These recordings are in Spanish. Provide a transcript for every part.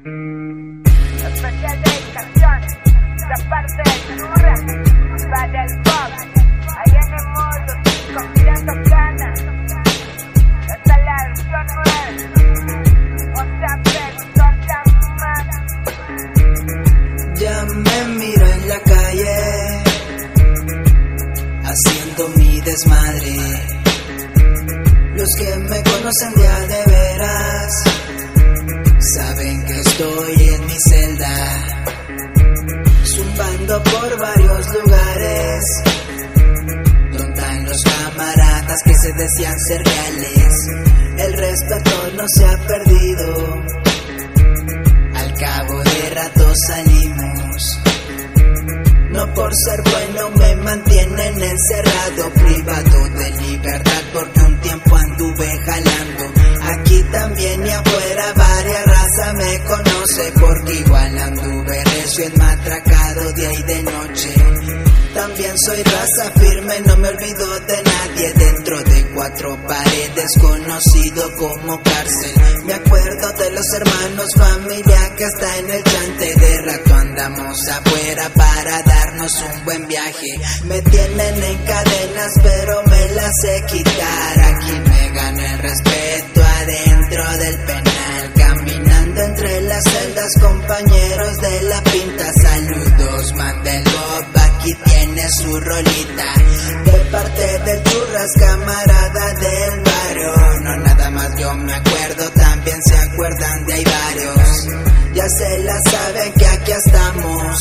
Especial dedicación de parte de Churra para el pop, allá en el módulo 5 mirando Cana. Esta es la versión 9, otra persona más. Ya me miro en la calle haciendo mi desmadre. Los que me conocen ya de veras saben que estoy en mi celda, zumbando por varios lugares donde están los camaradas que se decían ser reales. El respeto no se ha perdido, al cabo de rato salimos. No por ser bueno me mantienen encerrado, privado de libertad porque un tiempo anduve jalando. Aquí también y afuera varias razas me conoce, porque igual anduve recio en matracado día y de noche. También soy raza firme, no me olvido de nadie. Dentro de cuatro paredes, conocido como cárcel. Me acuerdo de los hermanos, familia que está en el chante. De rato andamos afuera para darnos un buen viaje. Me tienen en cadenas pero me las sé quitar. Aquí me gana el respeto adentro del penal, caminando entre las celdas, compañeros de la pinta. Saludos, Mandel Bob, aquí tiene su rolita, de parte del Churras, camarada del barrio. No nada más yo me acuerdo, también se acuerdan de ahí varios. Ya se la saben que aquí estamos.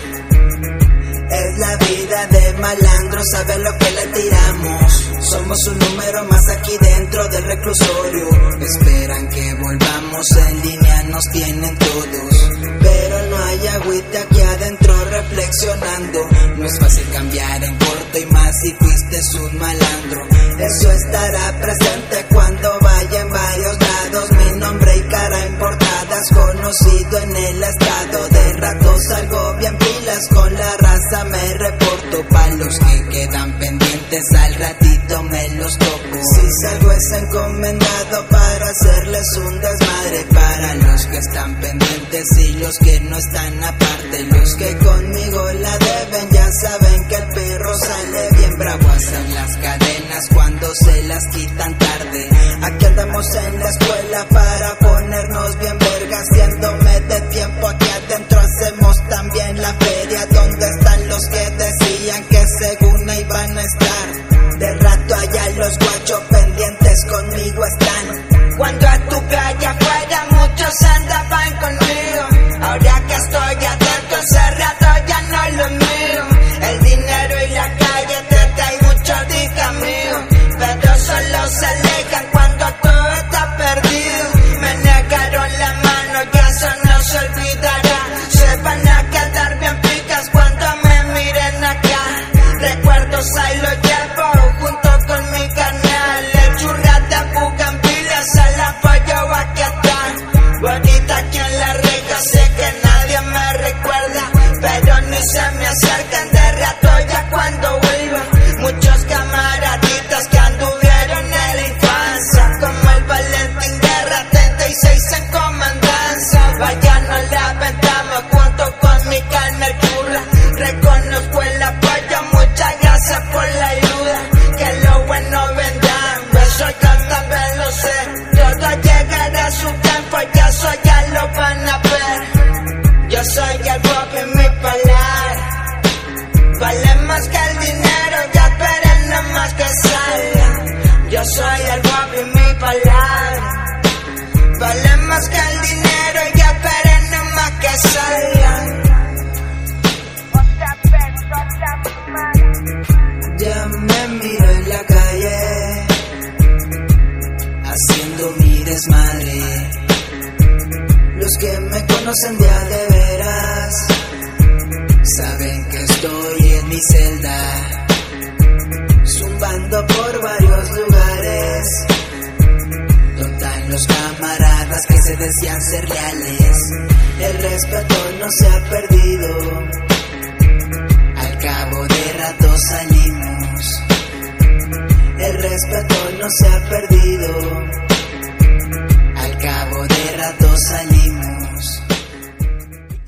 Es la vida de malandro, sabe lo que le tiramos. Somos un número más aquí dentro del reclusorio. Esperan que volvamos en línea, nos tienen todos. Pero no hay agüita aquí adentro reflexionando. No es fácil cambiar en corto y más si fuiste un malandro. Eso estará presente cuando vaya en varios lados. Mi nombre y cara en portadas, conocido en el estado. De rato salgo bien pilas, con la raza me reporto. Pa' los que quedan pendientes al ratito me los toco. Si salgo es encomendado para hacerles un desmadre. Para los que están pendientes y los que no están aparte. Los que conmigo la deben ya saben que el perro sale bien bravo. Hacen las cadenas cuando se las quitan tarde. Aquí andamos en la escuela para ponernos bien vergas. Haciéndome de tiempo aquí adentro hacemos también la feria. Donde están los que decían que según ahí van a estar? De rato allá los guachos pendientes conmigo están. Cuando a tu calle afuera muchos andaban conmigo, ahora que estoy adentro encerrado ya no es lo mío. El dinero y la calle te trae mucho dica mío, pero solo se alejan cuando todo está perdido. Me negaron la mano y eso no se olvidará. Se van a quedar bien picas cuando me miren acá. Recuerdos ahí lo llevo junto con mi canal. El Churra de Bugambilia se la apoyo, aquí está. Bonita aquí en la reja, sé que nadie me recuerda, pero ni se me acercan. De rato ya cuando vuelva, muchos camaraditas que anduvieron en la infancia, como el Valentín Guerra, 36 en comandancia. Vaya, nos la aventamos junto con mi calma el Churra. Reconozco el apoyo, muchas gracias por la ayuda, que lo bueno vendrá. Eso yo también lo sé, todo llegará a su tiempo y eso ya lo van a ver. Yo soy el Bob y mi palabra vale más que el dinero, ya esperen nada más que salga. Yo soy el Bob y mi palabra vale más que el dinero, ya esperen nada más que salga. Ya me miro en la calle haciendo mi desmadre. Los que me conocen ya de veras saben que estoy en mi celda, zumbando por varios lugares donde están los camaradas que se decían ser leales. El respeto no se ha perdido, al cabo de rato salimos. El respeto no se ha perdido, al cabo de rato salimos.